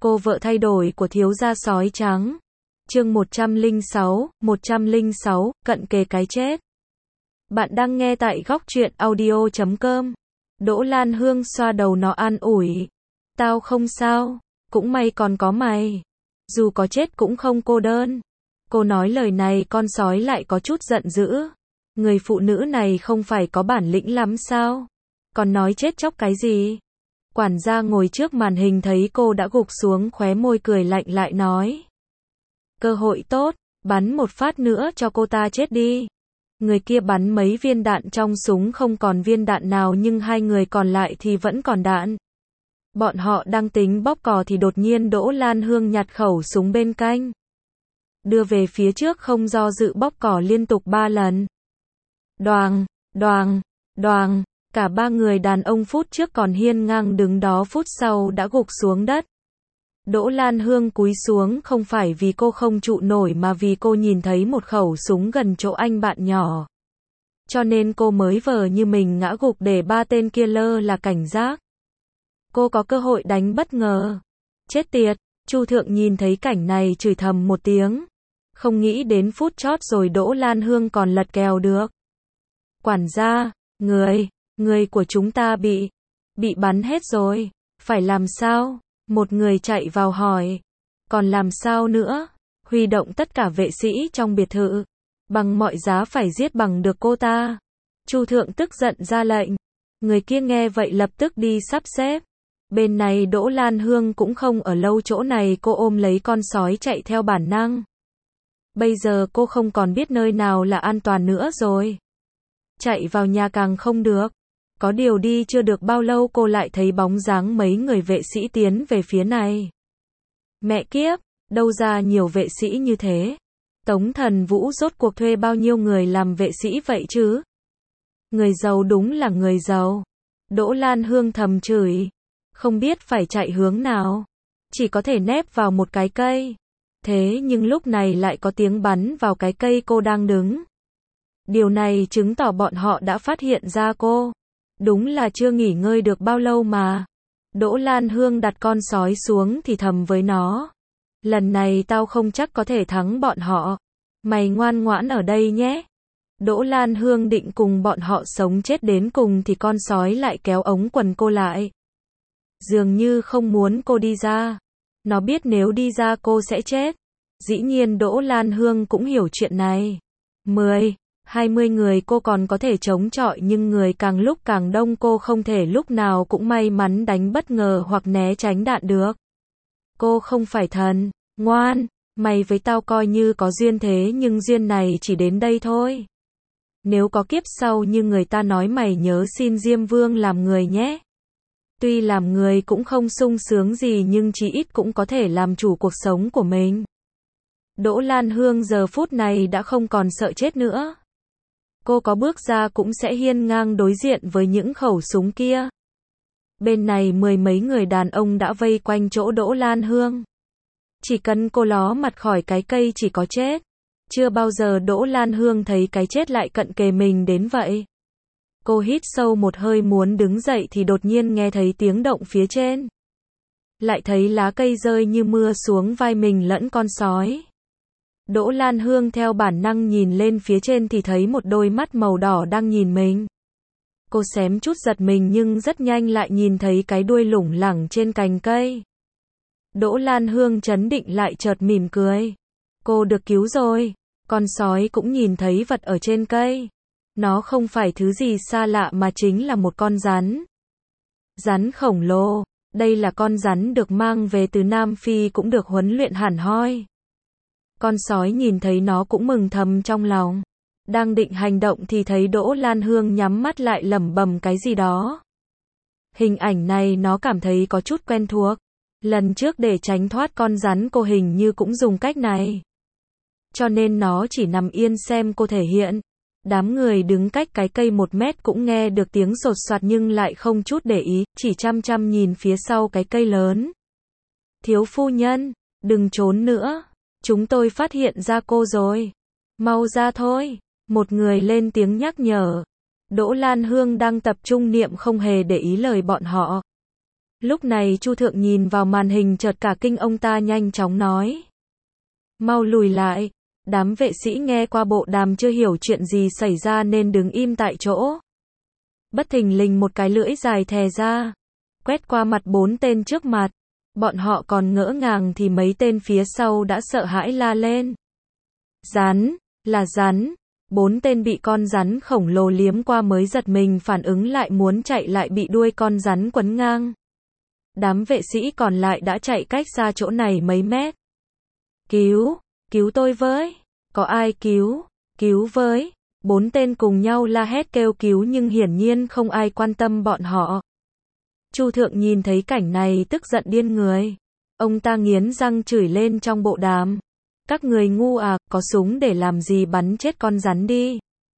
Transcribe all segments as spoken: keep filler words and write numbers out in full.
Cô vợ thay đổi của thiếu gia sói trắng. Chương một trăm lẻ sáu, một trăm lẻ sáu, cận kề cái chết. Bạn đang nghe tại góc truyện audio chấm com. Đỗ Lan Hương xoa đầu nó an ủi. Tao không sao, cũng may còn có mày. Dù có chết cũng không cô đơn. Cô nói lời này con sói lại có chút giận dữ. Người phụ nữ này không phải có bản lĩnh lắm sao? Còn nói chết chóc cái gì? Quản gia ngồi trước màn hình thấy cô đã gục xuống khóe môi cười lạnh lại nói. Cơ hội tốt, bắn một phát nữa cho cô ta chết đi. Người kia bắn mấy viên đạn trong súng không còn viên đạn nào nhưng hai người còn lại thì vẫn còn đạn. Bọn họ đang tính bóp cò thì đột nhiên Đỗ Lan Hương nhặt khẩu súng bên cạnh. Đưa về phía trước không do dự bóp cò liên tục ba lần. Đoàng, đoàng, đoàng. Cả ba người đàn ông phút trước còn hiên ngang đứng đó phút sau đã gục xuống đất. Đỗ Lan Hương cúi xuống không phải vì cô không trụ nổi mà vì cô nhìn thấy một khẩu súng gần chỗ anh bạn nhỏ. Cho nên cô mới vờ như mình ngã gục để ba tên kia lơ là cảnh giác. Cô có cơ hội đánh bất ngờ. Chết tiệt, Chu Thượng nhìn thấy cảnh này chửi thầm một tiếng. Không nghĩ đến phút chót rồi Đỗ Lan Hương còn lật kèo được. Quản gia, người... Người của chúng ta bị, bị bắn hết rồi, phải làm sao? Một người chạy vào hỏi, còn làm sao nữa? Huy động tất cả vệ sĩ trong biệt thự, bằng mọi giá phải giết bằng được cô ta. Chu Thượng tức giận ra lệnh, người kia nghe vậy lập tức đi sắp xếp. Bên này Đỗ Lan Hương cũng không ở lâu chỗ này, cô ôm lấy con sói chạy theo bản năng. Bây giờ cô không còn biết nơi nào là an toàn nữa rồi. Chạy vào nhà càng không được. Có điều đi chưa được bao lâu cô lại thấy bóng dáng mấy người vệ sĩ tiến về phía này. Mẹ kiếp, đâu ra nhiều vệ sĩ như thế? Tống Thần Vũ rốt cuộc thuê bao nhiêu người làm vệ sĩ vậy chứ? Người giàu đúng là người giàu. Đỗ Lan Hương thầm chửi. Không biết phải chạy hướng nào. Chỉ có thể nép vào một cái cây. Thế nhưng lúc này lại có tiếng bắn vào cái cây cô đang đứng. Điều này chứng tỏ bọn họ đã phát hiện ra cô. Đúng là chưa nghỉ ngơi được bao lâu mà. Đỗ Lan Hương đặt con sói xuống thì thầm với nó. Lần này tao không chắc có thể thắng bọn họ. Mày ngoan ngoãn ở đây nhé. Đỗ Lan Hương định cùng bọn họ sống chết đến cùng thì con sói lại kéo ống quần cô lại. Dường như không muốn cô đi ra. Nó biết nếu đi ra cô sẽ chết. Dĩ nhiên Đỗ Lan Hương cũng hiểu chuyện này. Mười. hai mươi người cô còn có thể chống chọi nhưng người càng lúc càng đông cô không thể lúc nào cũng may mắn đánh bất ngờ hoặc né tránh đạn được. Cô không phải thần, ngoan, mày với tao coi như có duyên thế nhưng duyên này chỉ đến đây thôi. Nếu có kiếp sau như người ta nói mày nhớ xin Diêm Vương làm người nhé. Tuy làm người cũng không sung sướng gì nhưng chí ít cũng có thể làm chủ cuộc sống của mình. Đỗ Lan Hương giờ phút này đã không còn sợ chết nữa. Cô có bước ra cũng sẽ hiên ngang đối diện với những khẩu súng kia. Bên này mười mấy người đàn ông đã vây quanh chỗ Đỗ Lan Hương. Chỉ cần cô ló mặt khỏi cái cây chỉ có chết. Chưa bao giờ Đỗ Lan Hương thấy cái chết lại cận kề mình đến vậy. Cô hít sâu một hơi muốn đứng dậy thì đột nhiên nghe thấy tiếng động phía trên. Lại thấy lá cây rơi như mưa xuống vai mình lẫn con sói. Đỗ Lan Hương theo bản năng nhìn lên phía trên thì thấy một đôi mắt màu đỏ đang nhìn mình. Cô xém chút giật mình nhưng rất nhanh lại nhìn thấy cái đuôi lủng lẳng trên cành cây. Đỗ Lan Hương trấn định lại chợt mỉm cười. Cô được cứu rồi. Con sói cũng nhìn thấy vật ở trên cây. Nó không phải thứ gì xa lạ mà chính là một con rắn. Rắn khổng lồ. Đây là con rắn được mang về từ Nam Phi cũng được huấn luyện hẳn hoi. Con sói nhìn thấy nó cũng mừng thầm trong lòng. Đang định hành động thì thấy Đỗ Lan Hương nhắm mắt lại lẩm bẩm cái gì đó. Hình ảnh này nó cảm thấy có chút quen thuộc. Lần trước để tránh thoát con rắn cô hình như cũng dùng cách này. Cho nên nó chỉ nằm yên xem cô thể hiện. Đám người đứng cách cái cây một mét cũng nghe được tiếng sột soạt nhưng lại không chút để ý, chỉ chăm chăm nhìn phía sau cái cây lớn. Thiếu phu nhân, đừng trốn nữa. Chúng tôi phát hiện ra cô rồi. Mau ra thôi. Một người lên tiếng nhắc nhở. Đỗ Lan Hương đang tập trung niệm không hề để ý lời bọn họ. Lúc này Chu Thượng nhìn vào màn hình chợt cả kinh, ông ta nhanh chóng nói. Mau lùi lại. Đám vệ sĩ nghe qua bộ đàm chưa hiểu chuyện gì xảy ra nên đứng im tại chỗ. Bất thình lình một cái lưỡi dài thè ra, quét qua mặt bốn tên trước mặt. Bọn họ còn ngỡ ngàng thì mấy tên phía sau đã sợ hãi la lên. Rắn, là rắn. Bốn tên bị con rắn khổng lồ liếm qua mới giật mình phản ứng lại, muốn chạy lại bị đuôi con rắn quấn ngang. Đám vệ sĩ còn lại đã chạy cách xa chỗ này mấy mét. Cứu, cứu tôi với. Có ai cứu, cứu với. Bốn tên cùng nhau la hét kêu cứu nhưng hiển nhiên không ai quan tâm bọn họ. Chu Thượng nhìn thấy cảnh này tức giận điên người. Ông ta nghiến răng chửi lên trong bộ đàm. Các người ngu à, có súng để làm gì, bắn chết con rắn đi.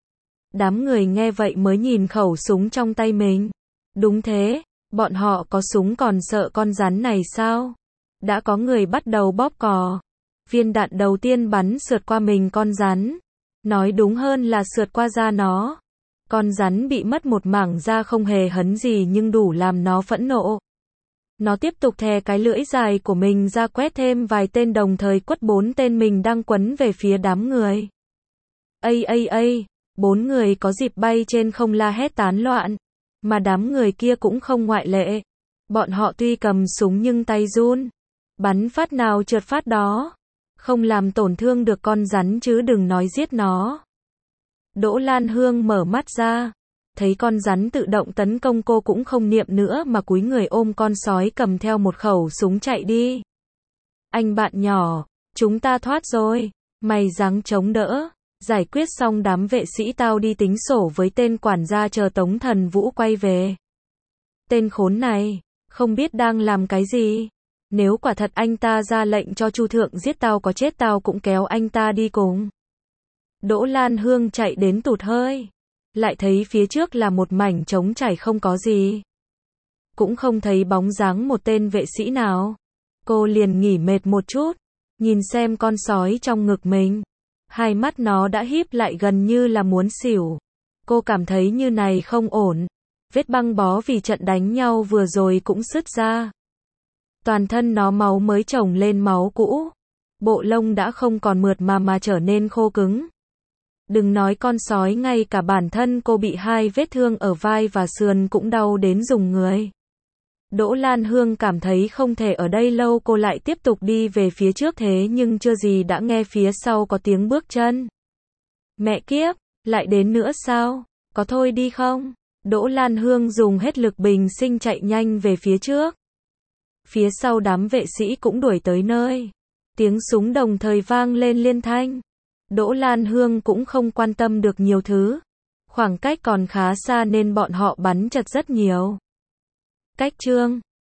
Đám người nghe vậy mới nhìn khẩu súng trong tay mình. Đúng thế, bọn họ có súng còn sợ con rắn này sao? Đã có người bắt đầu bóp cò. Viên đạn đầu tiên bắn sượt qua mình con rắn. Nói đúng hơn là sượt qua da nó. Con rắn bị mất một mảng da không hề hấn gì nhưng đủ làm nó phẫn nộ. Nó tiếp tục thè cái lưỡi dài của mình ra quét thêm vài tên, đồng thời quất bốn tên mình đang quấn về phía đám người. Ây ây ây, bốn người có dịp bay trên không la hét tán loạn, mà đám người kia cũng không ngoại lệ. Bọn họ tuy cầm súng nhưng tay run, bắn phát nào trượt phát đó, không làm tổn thương được con rắn chứ đừng nói giết nó. Đỗ Lan Hương mở mắt ra, thấy con rắn tự động tấn công cô cũng không niệm nữa mà cúi người ôm con sói cầm theo một khẩu súng chạy đi. Anh bạn nhỏ, chúng ta thoát rồi, mày ráng chống đỡ, giải quyết xong đám vệ sĩ tao đi tính sổ với tên quản gia chờ Tống Thần Vũ quay về. Tên khốn này, không biết đang làm cái gì. Nếu quả thật anh ta ra lệnh cho Chu Thượng giết tao, có chết tao cũng kéo anh ta đi cùng. Đỗ Lan Hương chạy đến tụt hơi. Lại thấy phía trước là một mảnh trống trải không có gì. Cũng không thấy bóng dáng một tên vệ sĩ nào. Cô liền nghỉ mệt một chút. Nhìn xem con sói trong ngực mình. Hai mắt nó đã híp lại gần như là muốn xỉu. Cô cảm thấy như này không ổn. Vết băng bó vì trận đánh nhau vừa rồi cũng sứt ra. Toàn thân nó máu mới chồng lên máu cũ. Bộ lông đã không còn mượt mà mà trở nên khô cứng. Đừng nói con sói, ngay cả bản thân cô bị hai vết thương ở vai và sườn cũng đau đến rùng người. Đỗ Lan Hương cảm thấy không thể ở đây lâu, cô lại tiếp tục đi về phía trước, thế nhưng chưa gì đã nghe phía sau có tiếng bước chân. Mẹ kiếp, lại đến nữa sao? Có thôi đi không? Đỗ Lan Hương dùng hết lực bình sinh chạy nhanh về phía trước. Phía sau đám vệ sĩ cũng đuổi tới nơi. Tiếng súng đồng thời vang lên liên thanh. Đỗ Lan Hương cũng không quan tâm được nhiều thứ. Khoảng cách còn khá xa nên bọn họ bắn chật rất nhiều. Cách chương